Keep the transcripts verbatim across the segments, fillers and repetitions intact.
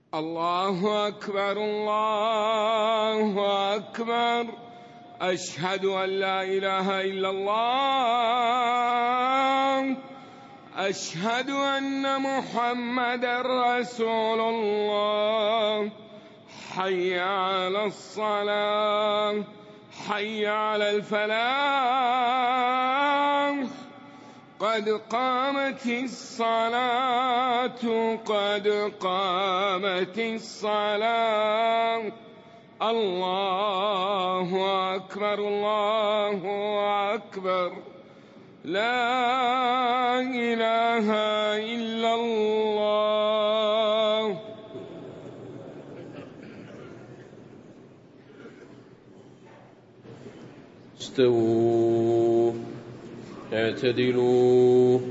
الله أكبر الله أكبر. أشهد أن لا إله إلا الله. أشهد أن محمدًا رسول الله. حي على الصلاة، حي على الفلاح، قد قامت الصلاة، قد قامت الصلاة. الله أكبر الله أكبر. لا إله إلا الله. استووا اعتدلوا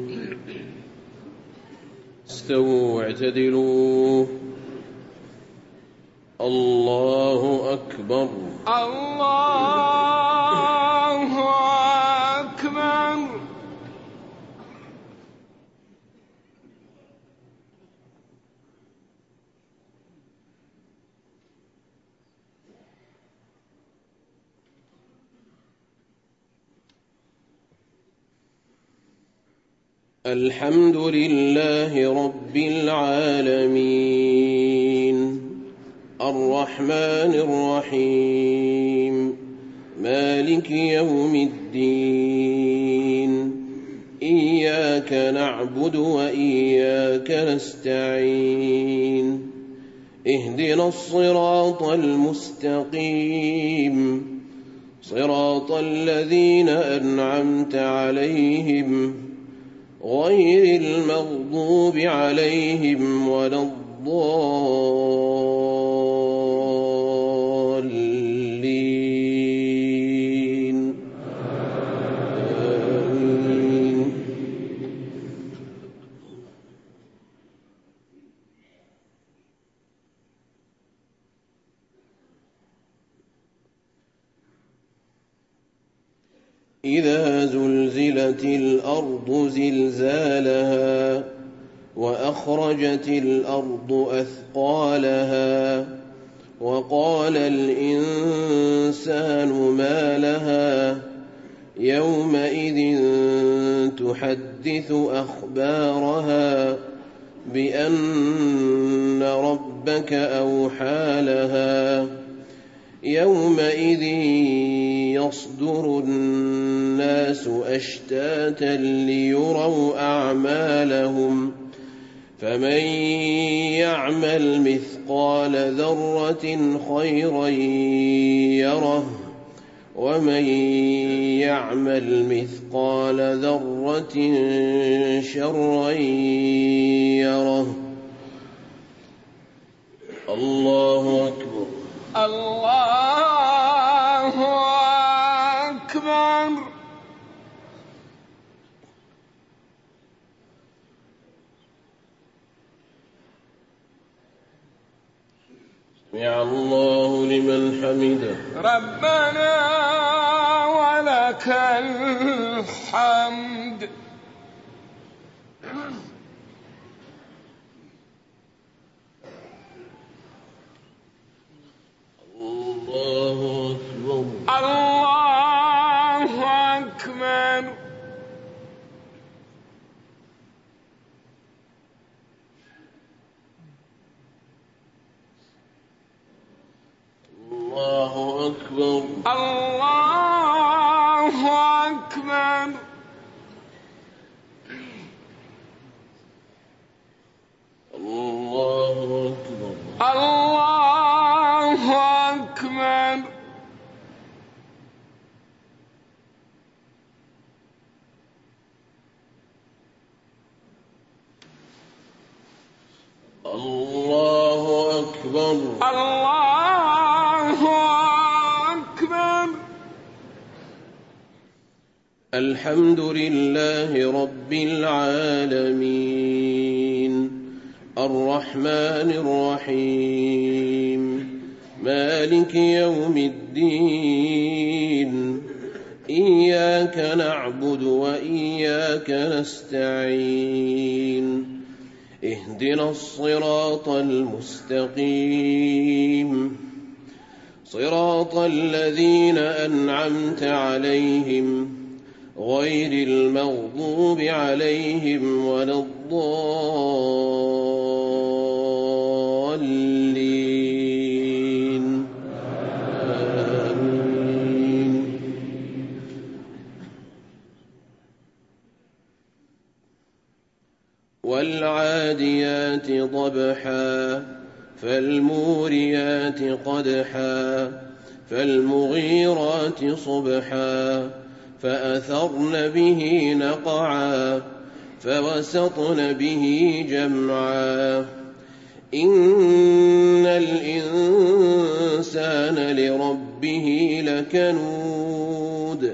استووا اعتدلوا. الله أكبر الله أكبر. الحمد لله رب العالمين، الرحمن الرحيم، مالك يوم الدين. إياك نعبد وإياك نستعين. اهدنا الصراط المستقيم، صراط الذين أنعمت عليهم غير المغضوب عليهم ولا الضالين. آمين. إذا زلزلت الأرض زلزالها وأخرجت الأرض أثقالها وقال الإنسان ما لها يومئذ تحدث أخبارها بأن ربك أوحى لها. يومئذ يصدر الناس أشتاتا ليروا أعمالهم، فمن يعمل مثقال ذرة خيرا يره، ومن يعمل مثقال ذرة شرا يره. الله أكبر الله أكبر. سمع الله لمن حمده. ربنا ولك الحمد. الله أكبر الله أكبر. الله أكبر الله أكبر. الله أكبر الله أكبر. الله أكبر الله أكبر. الحمد لله رب العالمين، الرحمن الرحيم، مالك يوم الدين. إياك نعبد وإياك نستعين. اهدنا الصراط المستقيم صراط الذين أنعمت عليهم غير المغضوب عليهم ولا الضالين آمين. والعاديات ضبحا فالموريات قدحا فالمغيرات صبحا فأثرن به نقعا فوسطن به جمعا إن الإنسان لربه لكنود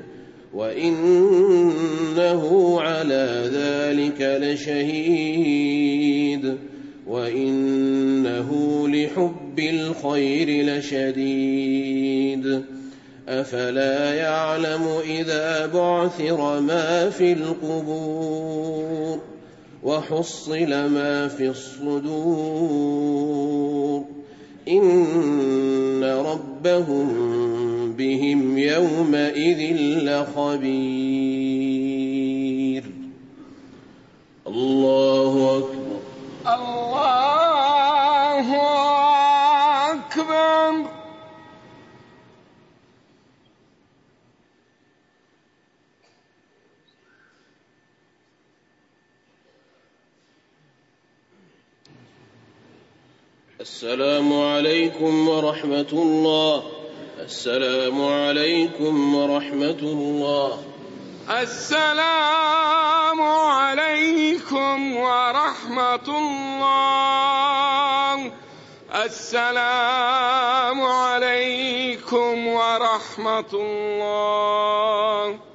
وإنه على ذلك لشهيد وإنه لحب الخير لشديد أفلا يعلم إذا بعثر ما في القبور وحصل ما في الصدور إن ربهم بهم يومئذ لخبير. الله أكبر. الله أكبر. السلام عليكم ورحمة الله. السلام عليكم ورحمة الله. السلام عليكم ورحمة الله. السلام عليكم ورحمة الله.